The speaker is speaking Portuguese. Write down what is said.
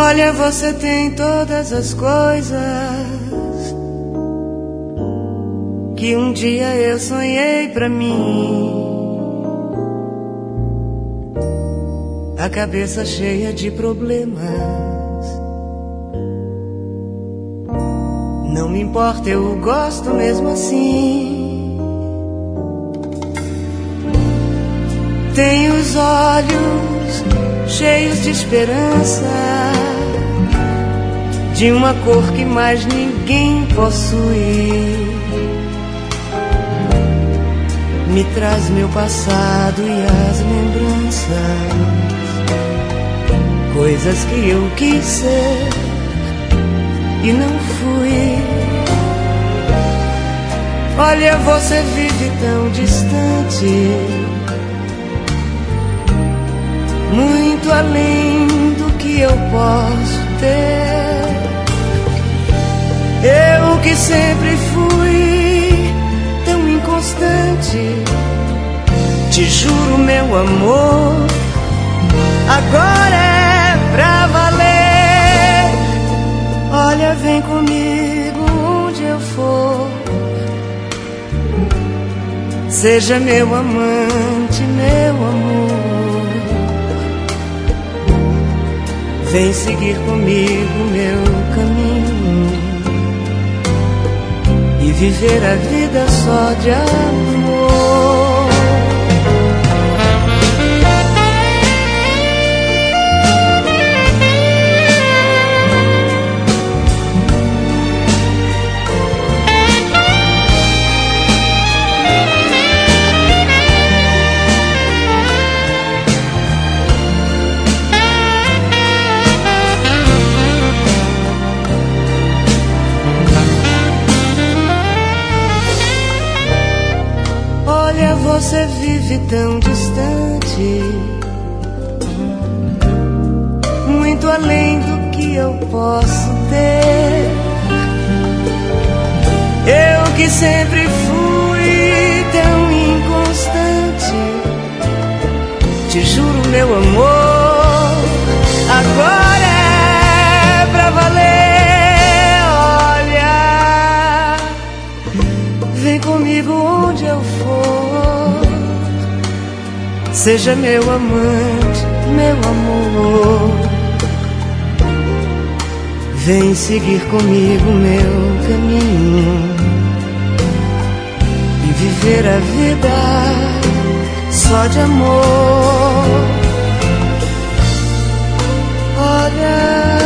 Olha, você tem todas as coisas que um dia eu sonhei pra mim. A cabeça cheia de problemas. Não me importa, eu gosto mesmo assim. Tem os olhos cheios de esperança, de uma cor que mais ninguém possui. Me traz meu passado e as lembranças, coisas que eu quis ser e não fui. Olha, você vive tão distante, muito além do que eu posso ter. Eu que sempre fui tão inconstante, te juro, meu amor, agora é pra valer. Olha, vem comigo onde eu for, seja meu amante, meu amor. Vem seguir comigo meu caminho e viver a vida só de amor. Você vive tão distante, muito além do que eu posso ter. Eu que sempre fui tão inconstante, te juro, meu amor, agora é pra valer. Olha, vem comigo onde eu for, seja meu amante, meu amor. Vem seguir comigo meu caminho e viver a vida só de amor. Olha,